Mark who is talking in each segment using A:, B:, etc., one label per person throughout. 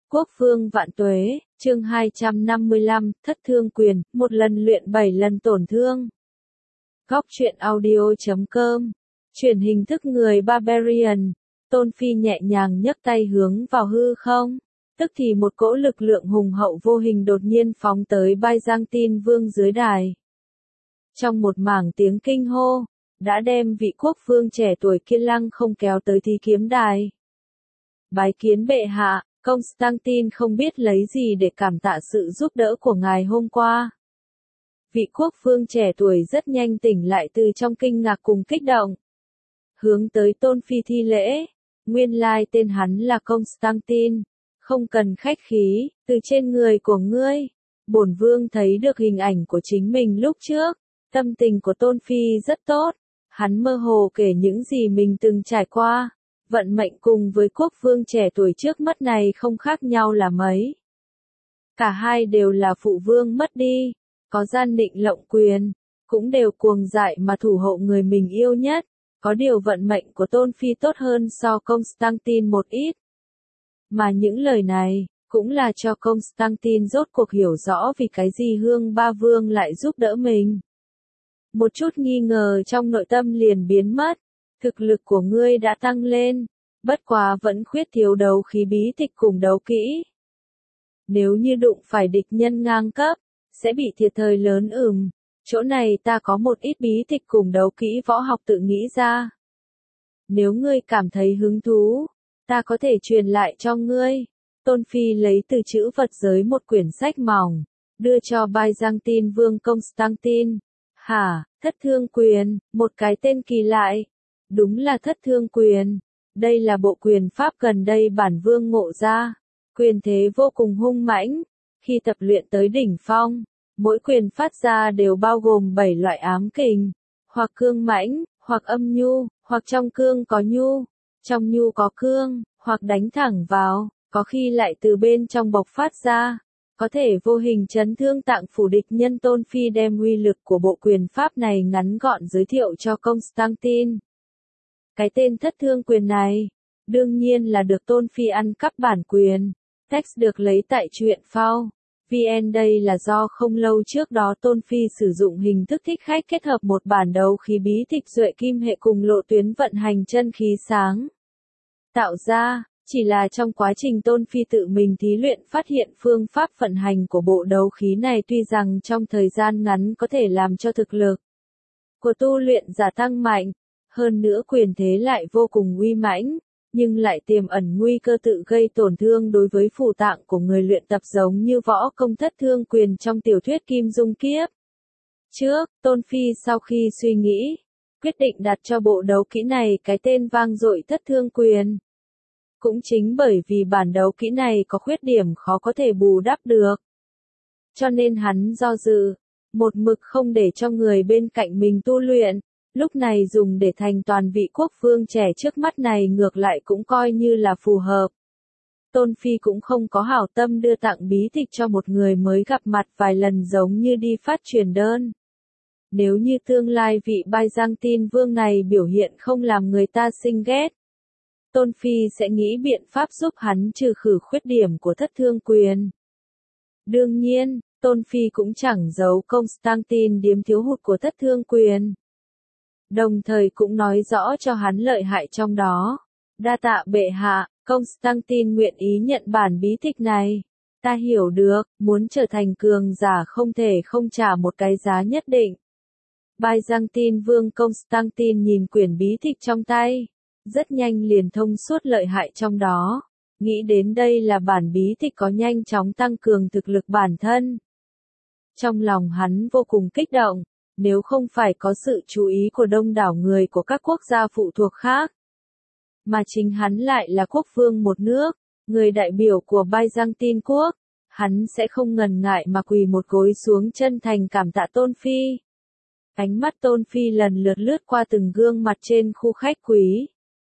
A: Quốc vương vạn tuế, chương 255, thất thương quyền, một lần luyện 7 lần tổn thương. Góc truyện audio.com, truyền hình thức người Barbarian, Tôn Phi nhẹ nhàng nhấc tay hướng vào hư không, tức thì một cỗ lực lượng hùng hậu vô hình đột nhiên phóng tới Byzantine vương dưới đài. Trong một mảng tiếng kinh hô, đã đem vị quốc vương trẻ tuổi kia lăng không kéo tới thi kiếm đài. Bái kiến bệ hạ. Constantine không biết lấy gì để cảm tạ sự giúp đỡ của ngài hôm qua. Vị quốc vương trẻ tuổi rất nhanh tỉnh lại từ trong kinh ngạc cùng kích động. Hướng tới Tôn Phi thi lễ, nguyên lai tên hắn là Constantine, không cần khách khí, từ trên người của ngươi, bổn vương thấy được hình ảnh của chính mình lúc trước, tâm tình của Tôn Phi rất tốt, hắn mơ hồ kể những gì mình từng trải qua. Vận mệnh cùng với quốc vương trẻ tuổi trước mắt này không khác nhau là mấy. Cả hai đều là phụ vương mất đi, có gian định lộng quyền, cũng đều cuồng dại mà thủ hộ người mình yêu nhất, có điều vận mệnh của Tôn Phi tốt hơn so Constantine một ít. Mà những lời này, cũng là cho Constantine rốt cuộc hiểu rõ vì cái gì Hương Ba Vương lại giúp đỡ mình. Một chút nghi ngờ trong nội tâm liền biến mất. Thực lực của ngươi đã tăng lên, bất quá vẫn khuyết thiếu đấu khí bí tịch cùng đấu kỹ. Nếu như đụng phải địch nhân ngang cấp, sẽ bị thiệt thòi lớn chỗ này ta có một ít bí tịch cùng đấu kỹ võ học tự nghĩ ra. Nếu ngươi cảm thấy hứng thú, ta có thể truyền lại cho ngươi. Tôn Phi lấy từ chữ vật giới một quyển sách mỏng, đưa cho Byzantine vương Constantine. Hả, thất thương quyền, một cái tên kỳ lạ. Đúng là thất thương quyền. Đây là bộ quyền pháp gần đây bản vương ngộ ra. Quyền thế vô cùng hung mãnh. Khi tập luyện tới đỉnh phong, mỗi quyền phát ra đều bao gồm 7 loại ám kình. Hoặc cương mãnh, hoặc âm nhu, hoặc trong cương có nhu, trong nhu có cương, hoặc đánh thẳng vào, có khi lại từ bên trong bộc phát ra. Có thể vô hình chấn thương tạng phủ địch nhân. Tôn Phi đem uy lực của bộ quyền pháp này ngắn gọn giới thiệu cho Constantine. Cái tên thất thương quyền này, đương nhiên là được Tôn Phi ăn cắp bản quyền. Text được lấy tại truyện phao. VN đây là do không lâu trước đó Tôn Phi sử dụng hình thức thích khách kết hợp một bản đấu khí bí tịch duệ kim hệ cùng lộ tuyến vận hành chân khí sáng. Tạo ra, chỉ là trong quá trình Tôn Phi tự mình thí luyện phát hiện phương pháp vận hành của bộ đấu khí này tuy rằng trong thời gian ngắn có thể làm cho thực lực của tu luyện giả tăng mạnh. Hơn nữa quyền thế lại vô cùng uy mãnh, nhưng lại tiềm ẩn nguy cơ tự gây tổn thương đối với phủ tạng của người luyện tập giống như võ công thất thương quyền trong tiểu thuyết Kim Dung Kiếp. Trước, Tôn Phi sau khi suy nghĩ, quyết định đặt cho bộ đấu kỹ này cái tên vang dội thất thương quyền. Cũng chính bởi vì bản đấu kỹ này có khuyết điểm khó có thể bù đắp được. Cho nên hắn do dự, một mực không để cho người bên cạnh mình tu luyện. Lúc này dùng để thành toàn vị quốc vương trẻ trước mắt này ngược lại cũng coi như là phù hợp. Tôn Phi cũng không có hảo tâm đưa tặng bí tịch cho một người mới gặp mặt vài lần giống như đi phát truyền đơn. Nếu như tương lai vị Byzantine vương này biểu hiện không làm người ta sinh ghét, Tôn Phi sẽ nghĩ biện pháp giúp hắn trừ khử khuyết điểm của thất thương quyền. Đương nhiên, Tôn Phi cũng chẳng giấu Constantine điếm thiếu hụt của thất thương quyền. Đồng thời cũng nói rõ cho hắn lợi hại trong đó. Đa tạ bệ hạ, Constantine nguyện ý nhận bản bí tịch này. Ta hiểu được, muốn trở thành cường giả không thể không trả một cái giá nhất định. Byzantine vương Constantine nhìn quyển bí tịch trong tay, rất nhanh liền thông suốt lợi hại trong đó. Nghĩ đến đây là bản bí tịch có nhanh chóng tăng cường thực lực bản thân. Trong lòng hắn vô cùng kích động. Nếu không phải có sự chú ý của đông đảo người của các quốc gia phụ thuộc khác, mà chính hắn lại là quốc vương một nước, người đại biểu của Byzantine quốc, hắn sẽ không ngần ngại mà quỳ một gối xuống chân thành cảm tạ Tôn Phi. Ánh mắt Tôn Phi lần lượt lướt qua từng gương mặt trên khu khách quý.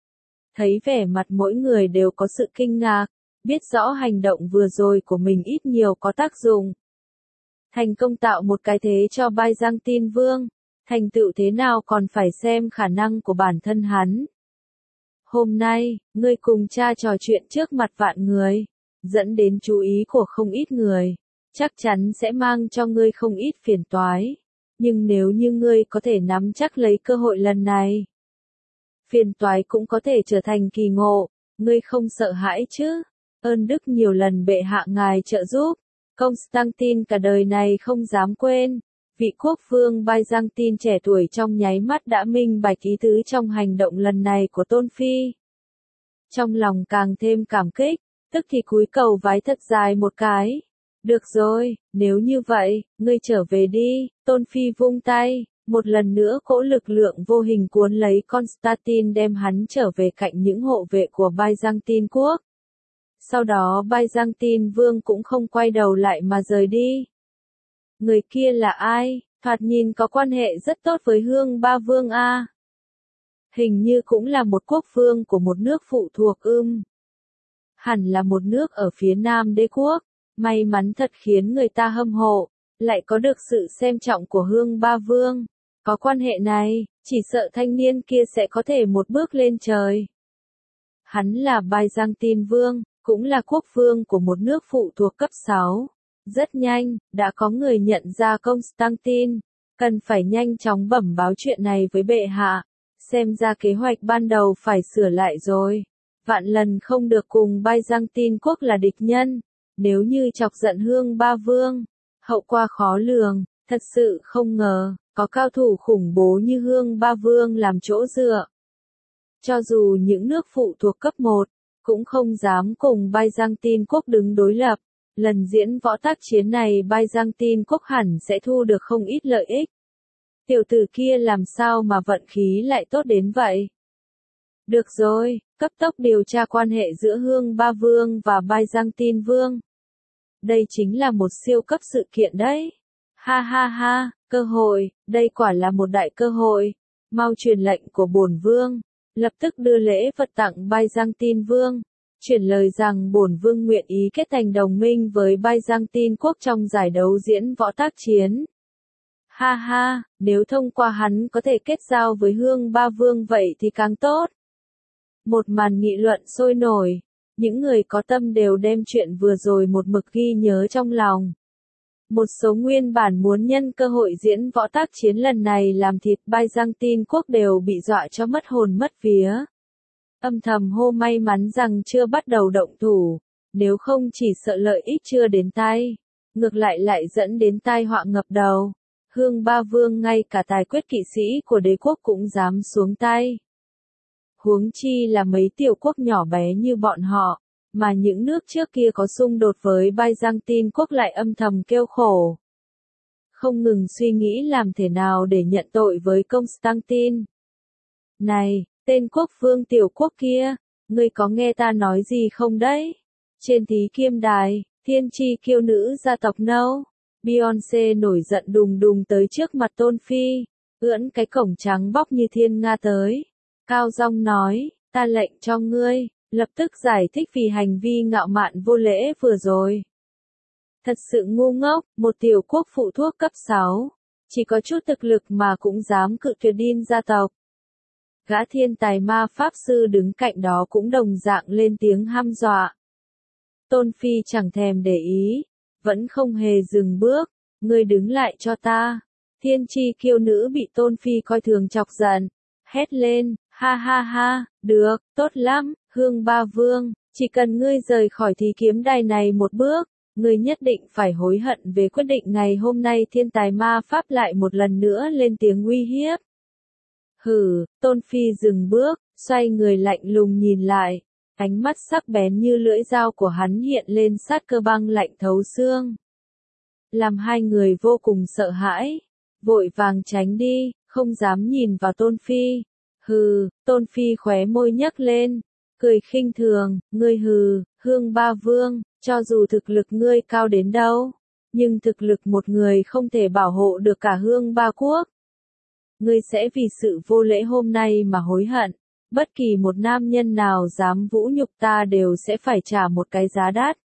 A: Thấy vẻ mặt mỗi người đều có sự kinh ngạc, biết rõ hành động vừa rồi của mình ít nhiều có tác dụng. Thành công tạo một cái thế cho Byzantine vương, thành tựu thế nào còn phải xem khả năng của bản thân hắn. Hôm nay, ngươi cùng cha trò chuyện trước mặt vạn người, dẫn đến chú ý của không ít người, chắc chắn sẽ mang cho ngươi không ít phiền toái. Nhưng nếu như ngươi có thể nắm chắc lấy cơ hội lần này, phiền toái cũng có thể trở thành kỳ ngộ, ngươi không sợ hãi chứ? Ơn đức nhiều lần bệ hạ ngài trợ giúp, Constantine cả đời này không dám quên. Vị quốc vương Byzantine trẻ tuổi trong nháy mắt đã minh bạch ý tứ trong hành động lần này của Tôn Phi. Trong lòng càng thêm cảm kích, tức thì cúi cầu vái thật dài một cái. Được rồi, nếu như vậy, ngươi trở về đi. Tôn Phi vung tay, một lần nữa cỗ lực lượng vô hình cuốn lấy Constantine đem hắn trở về cạnh những hộ vệ của Byzantine quốc. Sau đó Byzantine vương cũng không quay đầu lại mà rời đi. Người kia là ai? Thoạt nhìn có quan hệ rất tốt với Hương Ba Vương a. Hình như cũng là một quốc vương của một nước phụ thuộc hẳn là một nước ở phía nam đế quốc. May mắn thật khiến người ta hâm mộ, lại có được sự xem trọng của Hương Ba Vương. Có quan hệ này, chỉ sợ thanh niên kia sẽ có thể một bước lên trời. Hắn là Byzantine vương, cũng là quốc vương của một nước phụ thuộc cấp 6. Rất nhanh, đã có người nhận ra Constantine, cần phải nhanh chóng bẩm báo chuyện này với bệ hạ. Xem ra kế hoạch ban đầu phải sửa lại rồi. Vạn lần không được cùng Byzantine quốc là địch nhân. Nếu như chọc giận Hương Ba Vương, hậu quả khó lường, thật sự không ngờ, có cao thủ khủng bố như Hương Ba Vương làm chỗ dựa. Cho dù những nước phụ thuộc cấp 1, cũng không dám cùng Byzantine quốc đứng đối lập. Lần diễn võ tác chiến này Byzantine quốc hẳn sẽ thu được không ít lợi ích. Tiểu tử kia làm sao mà vận khí lại tốt đến vậy? Được rồi, cấp tốc điều tra quan hệ giữa Hương Ba Vương và Byzantine vương. Đây chính là một siêu cấp sự kiện đấy. Ha ha ha, cơ hội, đây quả là một đại cơ hội. Mau truyền lệnh của bổn vương, lập tức đưa lễ vật tặng Byzantine vương. Chuyển lời rằng bổn vương nguyện ý kết thành đồng minh với Byzantine quốc trong giải đấu diễn võ tác chiến. Ha ha, nếu thông qua hắn có thể kết giao với Hương Ba Vương vậy thì càng tốt. Một màn nghị luận sôi nổi, những người có tâm đều đem chuyện vừa rồi một mực ghi nhớ trong lòng. Một số nguyên bản muốn nhân cơ hội diễn võ tác chiến lần này làm thịt Byzantine quốc đều bị dọa cho mất hồn mất vía. Âm thầm hô may mắn rằng chưa bắt đầu động thủ, nếu không chỉ sợ lợi ích chưa đến tay, ngược lại dẫn đến tai họa ngập đầu. Hương Ba Vương ngay cả tài quyết kỵ sĩ của đế quốc cũng dám xuống tay. Huống chi là mấy tiểu quốc nhỏ bé như bọn họ, mà những nước trước kia có xung đột với Byzantine quốc lại âm thầm kêu khổ. Không ngừng suy nghĩ làm thế nào để nhận tội với Constantine. Này, tên quốc vương tiểu quốc kia, ngươi có nghe ta nói gì không đấy? Trên Thí Kiêm Đài, thiên chi kiêu nữ gia tộc nâu, Beyoncé nổi giận đùng đùng tới trước mặt Tôn Phi, ưỡn cái cổng trắng bóc như thiên nga tới. Cao giọng nói, ta lệnh cho ngươi, lập tức giải thích vì hành vi ngạo mạn vô lễ vừa rồi. Thật sự ngu ngốc, một tiểu quốc phụ thuộc cấp 6, chỉ có chút thực lực mà cũng dám cự tuyệt Đin gia tộc. Gã thiên tài ma pháp sư đứng cạnh đó cũng đồng dạng lên tiếng hăm dọa. Tôn Phi chẳng thèm để ý, vẫn không hề dừng bước, ngươi đứng lại cho ta. Thiên chi kiêu nữ bị Tôn Phi coi thường chọc giận, hét lên, ha ha ha, được, tốt lắm, Hương Ba Vương, chỉ cần ngươi rời khỏi Thí Kiếm Đài này một bước, ngươi nhất định phải hối hận về quyết định ngày hôm nay. Thiên tài ma pháp lại một lần nữa lên tiếng uy hiếp. Hừ, Tôn Phi dừng bước, xoay người lạnh lùng nhìn lại, ánh mắt sắc bén như lưỡi dao của hắn hiện lên sát cơ băng lạnh thấu xương. Làm hai người vô cùng sợ hãi, vội vàng tránh đi, không dám nhìn vào Tôn Phi. Hừ, Tôn Phi khóe môi nhấc lên, cười khinh thường, ngươi hừ, Hương Ba Vương, cho dù thực lực ngươi cao đến đâu, nhưng thực lực một người không thể bảo hộ được cả Hương Ba quốc. Ngươi sẽ vì sự vô lễ hôm nay mà hối hận, bất kỳ một nam nhân nào dám vũ nhục ta đều sẽ phải trả một cái giá đắt.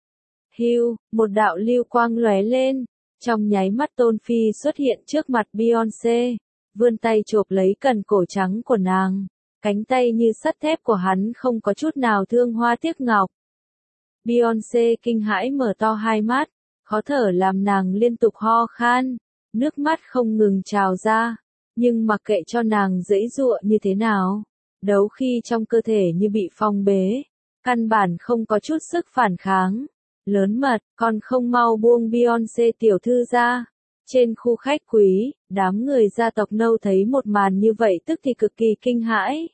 A: Hưu, một đạo lưu quang lóe lên, trong nháy mắt Tôn Phi xuất hiện trước mặt Beyoncé, vươn tay chộp lấy cần cổ trắng của nàng, cánh tay như sắt thép của hắn không có chút nào thương hoa tiếc ngọc. Beyoncé kinh hãi mở to hai mắt, khó thở làm nàng liên tục ho khan, nước mắt không ngừng trào ra, nhưng mặc kệ cho nàng giãy giụa như thế nào, đấu khi trong cơ thể như bị phong bế, căn bản không có chút sức phản kháng. Lớn mật, còn không mau buông Beyoncé tiểu thư ra. Trên khu khách quý, đám người gia tộc nâu thấy một màn như vậy tức thì cực kỳ kinh hãi.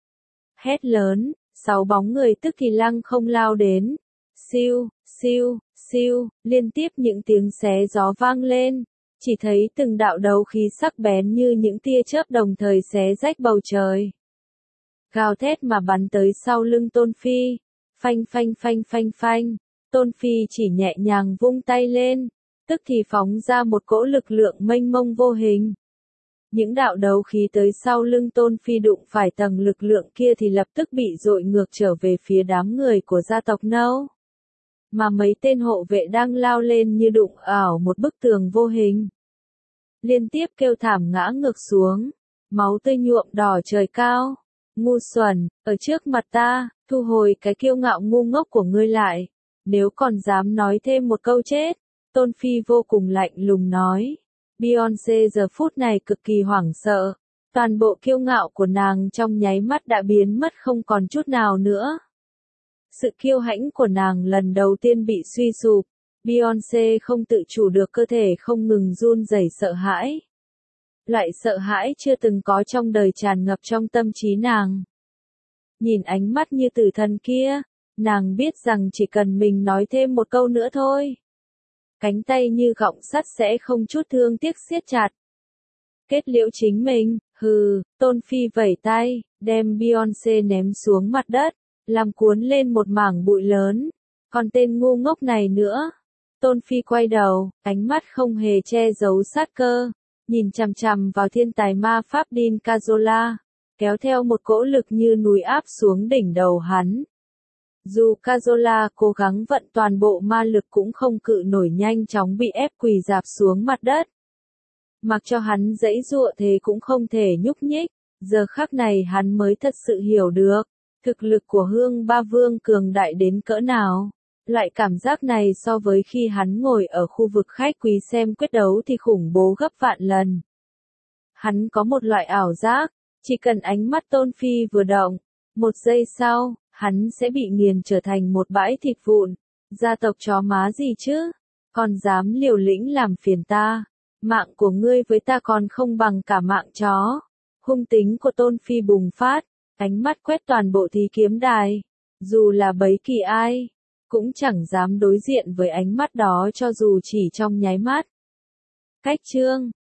A: Hét lớn, 6 bóng người tức thì lăng không lao đến. Siêu, siêu, siêu, liên tiếp những tiếng xé gió vang lên. Chỉ thấy từng đạo đấu khí sắc bén như những tia chớp đồng thời xé rách bầu trời. Gào thét mà bắn tới sau lưng Tôn Phi. Phanh phanh phanh phanh phanh. Tôn Phi chỉ nhẹ nhàng vung tay lên, tức thì phóng ra một cỗ lực lượng mênh mông vô hình. Những đạo đấu khí tới sau lưng Tôn Phi đụng phải tầng lực lượng kia thì lập tức bị dội ngược trở về phía đám người của gia tộc nâu. Mà mấy tên hộ vệ đang lao lên như đụng ảo một bức tường vô hình. Liên tiếp kêu thảm ngã ngược xuống, máu tươi nhuộm đỏ trời cao. Ngu xuẩn, ở trước mặt ta, thu hồi cái kiêu ngạo ngu ngốc của ngươi lại. Nếu còn dám nói thêm một câu chết, Tôn Phi vô cùng lạnh lùng nói. Beyoncé giờ phút này cực kỳ hoảng sợ, toàn bộ kiêu ngạo của nàng trong nháy mắt đã biến mất không còn chút nào nữa. Sự kiêu hãnh của nàng lần đầu tiên bị suy sụp, Beyoncé không tự chủ được cơ thể không ngừng run rẩy sợ hãi. Loại sợ hãi chưa từng có trong đời tràn ngập trong tâm trí nàng. Nhìn ánh mắt như tử thần kia, nàng biết rằng chỉ cần mình nói thêm một câu nữa thôi, cánh tay như gọng sắt sẽ không chút thương tiếc siết chặt. Kết liễu chính mình, hừ, Tôn Phi vẩy tay, đem Beyoncé ném xuống mặt đất, làm cuốn lên một mảng bụi lớn. Còn tên ngu ngốc này nữa. Tôn Phi quay đầu, ánh mắt không hề che giấu sát cơ, nhìn chằm chằm vào thiên tài ma pháp Dean Cazola, kéo theo một cỗ lực như núi áp xuống đỉnh đầu hắn. Dù Cazola cố gắng vận toàn bộ ma lực cũng không cự nổi, nhanh chóng bị ép quỳ rạp xuống mặt đất. Mặc cho hắn giãy giụa thế cũng không thể nhúc nhích, giờ khắc này hắn mới thật sự hiểu được, thực lực của Hương Ba Vương cường đại đến cỡ nào. Loại cảm giác này so với khi hắn ngồi ở khu vực khách quý xem quyết đấu thì khủng bố gấp vạn lần. Hắn có một loại ảo giác, chỉ cần ánh mắt Tôn Phi vừa động, một giây sau, hắn sẽ bị nghiền trở thành một bãi thịt vụn. Gia tộc chó má gì chứ? Còn dám liều lĩnh làm phiền ta? Mạng của ngươi với ta còn không bằng cả mạng chó. Hung tính của Tôn Phi bùng phát, ánh mắt quét toàn bộ thí kiếm đài. Dù là bấy kỳ ai, cũng chẳng dám đối diện với ánh mắt đó cho dù chỉ trong nháy mắt. Cách chương